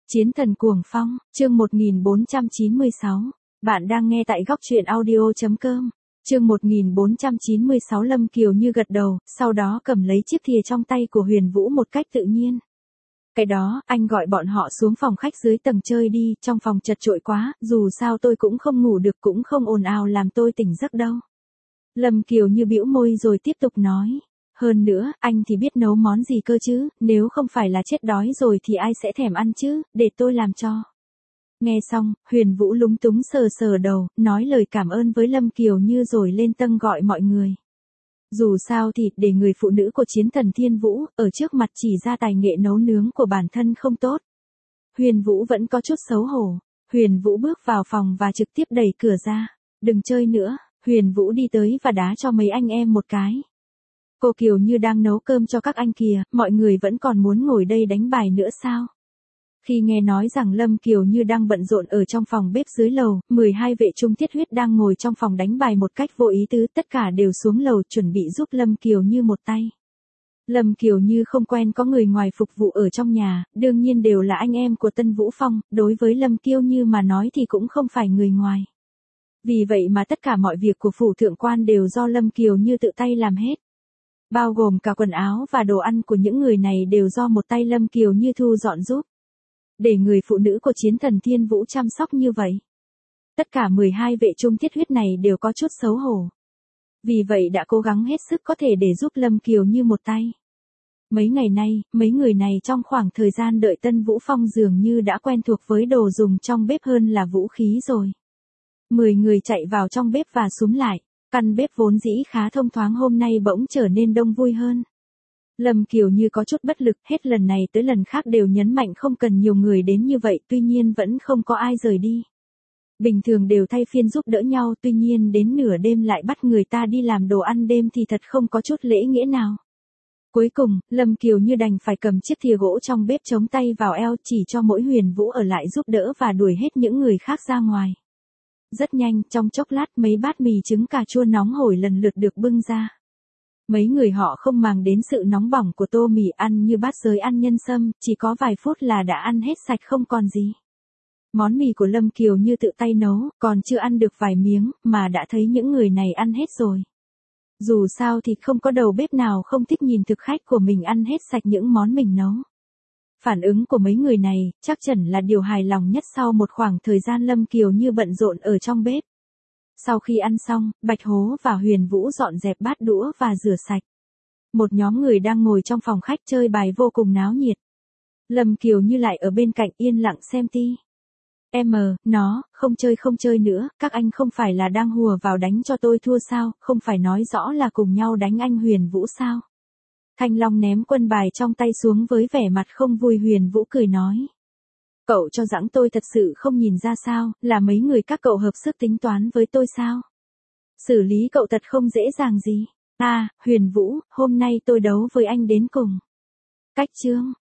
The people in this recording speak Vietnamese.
Chiến thần cuồng phong, chương 1496. Bạn đang nghe tại góc truyện audio.com. Chương 1496. Lâm Kiều Như gật đầu, sau đó cầm lấy chiếc thìa trong tay của Huyền Vũ một cách tự nhiên. Cái đó, anh gọi bọn họ xuống phòng khách dưới tầng chơi đi, trong phòng chật chội quá, dù sao tôi cũng không ngủ được cũng không ồn ào làm tôi tỉnh giấc đâu. Lâm Kiều Như bĩu môi rồi tiếp tục nói. Hơn nữa, anh thì biết nấu món gì cơ chứ, nếu không phải là chết đói rồi thì ai sẽ thèm ăn chứ, để tôi làm cho. Nghe xong, Huyền Vũ lúng túng sờ sờ đầu, nói lời cảm ơn với Lâm Kiều Như rồi lên tầng gọi mọi người. Dù sao thì, để người phụ nữ của chiến thần Thiên Vũ, ở trước mặt chỉ ra tài nghệ nấu nướng của bản thân không tốt. Huyền Vũ vẫn có chút xấu hổ. Huyền Vũ bước vào phòng và trực tiếp đẩy cửa ra. Đừng chơi nữa, Huyền Vũ đi tới và đá cho mấy anh em một cái. Cô Kiều Như đang nấu cơm cho các anh kìa, mọi người vẫn còn muốn ngồi đây đánh bài nữa sao? Khi nghe nói rằng Lâm Kiều Như đang bận rộn ở trong phòng bếp dưới lầu, 12 vệ trung thiết huyết đang ngồi trong phòng đánh bài một cách vô ý tứ, tất cả đều xuống lầu chuẩn bị giúp Lâm Kiều Như một tay. Lâm Kiều Như không quen có người ngoài phục vụ ở trong nhà, đương nhiên đều là anh em của Tân Vũ Phong, đối với Lâm Kiều Như mà nói thì cũng không phải người ngoài. Vì vậy mà tất cả mọi việc của phủ thượng quan đều do Lâm Kiều Như tự tay làm hết. Bao gồm cả quần áo và đồ ăn của những người này đều do một tay Lâm Kiều Như thu dọn giúp. Để người phụ nữ của chiến thần Thiên Vũ chăm sóc như vậy. Tất cả 12 vệ trung thiết huyết này đều có chút xấu hổ. Vì vậy đã cố gắng hết sức có thể để giúp Lâm Kiều Như một tay. Mấy ngày nay, mấy người này trong khoảng thời gian đợi Tân Vũ Phong dường như đã quen thuộc với đồ dùng trong bếp hơn là vũ khí rồi. 10 người chạy vào trong bếp và xúm lại. Căn bếp vốn dĩ khá thông thoáng hôm nay bỗng trở nên đông vui hơn. Lâm Kiều Như có chút bất lực, hết lần này tới lần khác đều nhấn mạnh không cần nhiều người đến như vậy, tuy nhiên vẫn không có ai rời đi. Bình thường đều thay phiên giúp đỡ nhau, tuy nhiên đến nửa đêm lại bắt người ta đi làm đồ ăn đêm thì thật không có chút lễ nghĩa nào. Cuối cùng, Lâm Kiều Như đành phải cầm chiếc thìa gỗ trong bếp chống tay vào eo chỉ cho mỗi Huyền Vũ ở lại giúp đỡ và đuổi hết những người khác ra ngoài. Rất nhanh, trong chốc lát mấy bát mì trứng cà chua nóng hổi lần lượt được bưng ra. Mấy người họ không màng đến sự nóng bỏng của tô mì ăn như bát giới ăn nhân sâm, chỉ có vài phút là đã ăn hết sạch không còn gì. Món mì của Lâm Kiều Như tự tay nấu, còn chưa ăn được vài miếng, mà đã thấy những người này ăn hết rồi. Dù sao thì không có đầu bếp nào không thích nhìn thực khách của mình ăn hết sạch những món mình nấu. Phản ứng của mấy người này, chắc chắn là điều hài lòng nhất sau một khoảng thời gian Lâm Kiều Như bận rộn ở trong bếp. Sau khi ăn xong, Bạch Hố và Huyền Vũ dọn dẹp bát đũa và rửa sạch. Một nhóm người đang ngồi trong phòng khách chơi bài vô cùng náo nhiệt. Lâm Kiều Như lại ở bên cạnh yên lặng xem ti. Không chơi nữa, các anh không phải là đang hùa vào đánh cho tôi thua sao, không phải nói rõ là cùng nhau đánh anh Huyền Vũ sao. Thanh Long ném quân bài trong tay xuống với vẻ mặt không vui. Huyền Vũ cười nói. Cậu cho rằng tôi thật sự không nhìn ra sao, là mấy người các cậu hợp sức tính toán với tôi sao? Xử lý cậu thật không dễ dàng gì. Huyền Vũ, hôm nay tôi đấu với anh đến cùng. Cách chương.